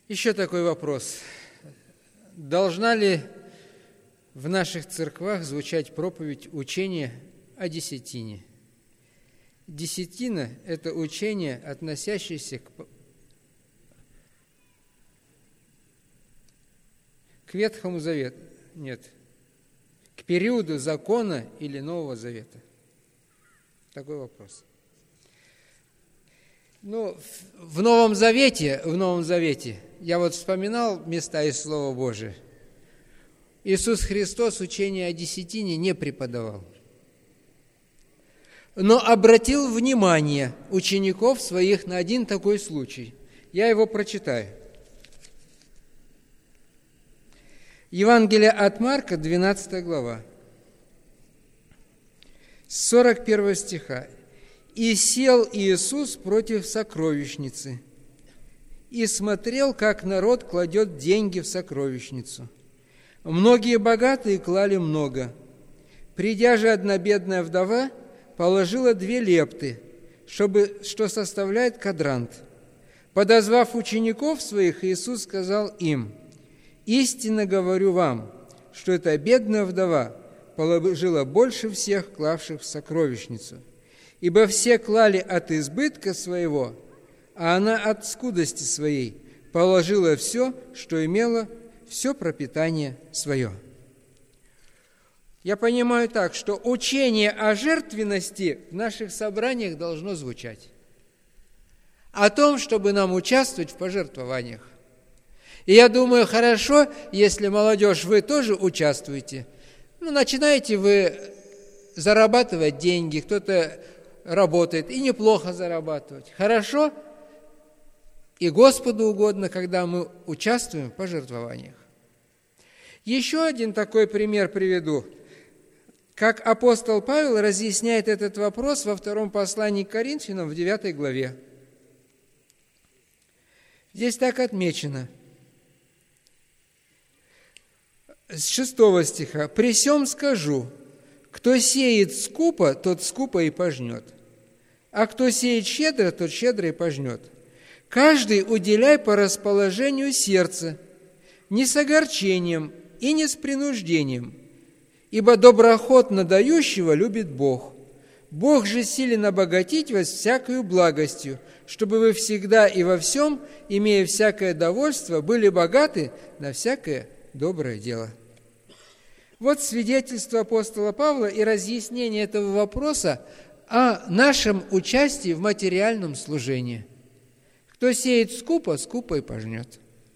Еще такой вопрос. Должна ли в наших церквах звучать проповедь, учение о десятине? Десятина – это учение, относящееся к Ветхому Завету. Нет, к периоду закона или Нового Завета. Такой вопрос. В Новом Завете, я вот вспоминал места из Слова Божия. Иисус Христос учение о десятине не преподавал, но обратил внимание учеников своих на один такой случай. Я его прочитаю. Евангелие от Марка, 12 глава, с 41 стиха. «И сел Иисус против сокровищницы, и смотрел, как народ кладет деньги в сокровищницу. Многие богатые клали много. Придя же одна бедная вдова, положила 2 лепты, что составляет квадрант. Подозвав учеников своих, Иисус сказал им: истинно говорю вам, что эта бедная вдова положила больше всех клавших в сокровищницу. Ибо все клали от избытка своего, а она от скудости своей положила все, что имела, все пропитание свое». Я понимаю так, что учение о жертвенности в наших собраниях должно звучать. О том, чтобы нам участвовать в пожертвованиях. И я думаю, хорошо, если, молодежь, вы тоже участвуете. Начинаете вы зарабатывать деньги, кто-то работает, и неплохо зарабатывать. Хорошо, и Господу угодно, когда мы участвуем в пожертвованиях. Еще один такой пример приведу. Как апостол Павел разъясняет этот вопрос во 2 послании к Коринфянам в 9 главе. Здесь так отмечено. С 6 стиха. «При сем скажу, кто сеет скупо, тот скупо и пожнет, а кто сеет щедро, тот щедро и пожнет. Каждый уделяй по расположению сердца, не с огорчением и не с принуждением, ибо доброохотно дающего любит Бог. Бог же силен обогатить вас всякою благостью, чтобы вы всегда и во всем, имея всякое довольство, были богаты на всякое доброе дело». Вот свидетельство апостола Павла и разъяснение этого вопроса о нашем участии в материальном служении. Кто сеет скупо, скупо и пожнет.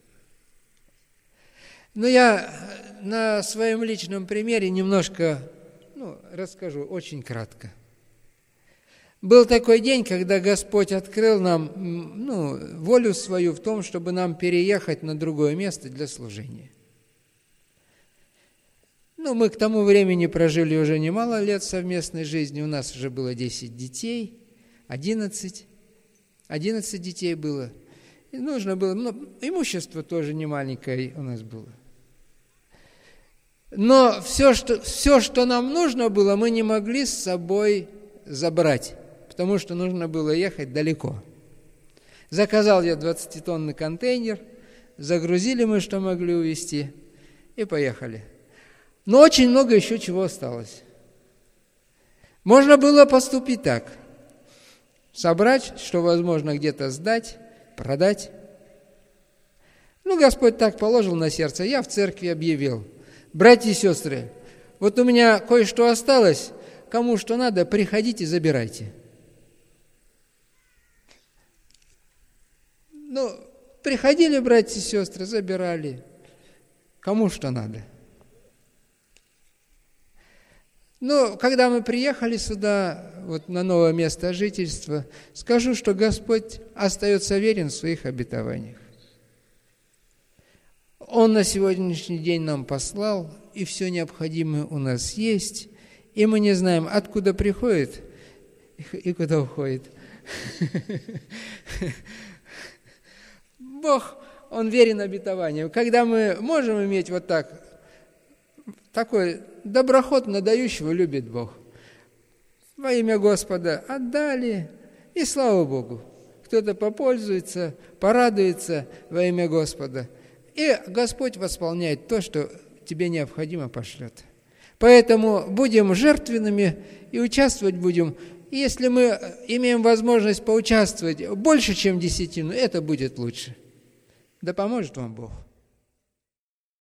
Но я на своем личном примере немножко расскажу, очень кратко. Был такой день, когда Господь открыл нам волю свою в том, чтобы нам переехать на другое место для служения. Мы к тому времени прожили уже немало лет совместной жизни. У нас уже было 10 детей, 11 детей было. И нужно было, имущество тоже немаленькое у нас было. Но все, что нам нужно было, мы не могли с собой забрать, потому что нужно было ехать далеко. Заказал я 20-тонный контейнер, загрузили мы, что могли увезти, и поехали. Но очень много еще чего осталось. Можно было поступить так. Собрать, что возможно где-то сдать, продать. Господь так положил на сердце. Я в церкви объявил: братья и сестры, вот у меня кое-что осталось. Кому что надо, приходите, забирайте. Приходили братья и сестры, забирали. Кому что надо. Когда мы приехали сюда, на новое место жительства, скажу, что Господь остается верен в своих обетованиях. Он на сегодняшний день нам послал, и все необходимое у нас есть, и мы не знаем, откуда приходит и куда уходит. Бог, Он верен обетованию. Когда мы можем иметь такой доброохотно дающего любит Бог. Во имя Господа отдали, и слава Богу. кто-то попользуется, порадуется во имя Господа. И Господь восполняет то, что тебе необходимо, пошлет. Поэтому будем жертвенными и участвовать будем. И если мы имеем возможность поучаствовать больше, чем десятину, это будет лучше. Да поможет вам Бог.